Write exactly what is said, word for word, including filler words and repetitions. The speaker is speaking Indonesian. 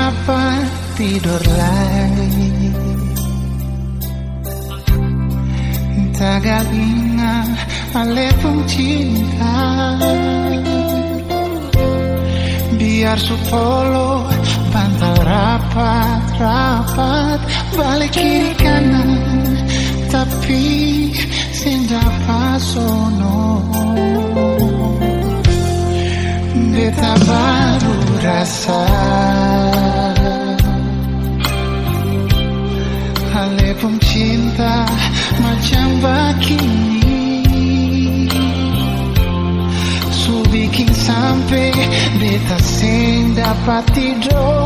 dapat tidur lagi. Tagal ingat ale pun cinta. Biar supolo bantal rapat-rapat balik kiri kanan, tapi sing dapat sono. Beta baru rasa ale pun cinta macam begini. Su bikin sampai beta sing dapat tidur.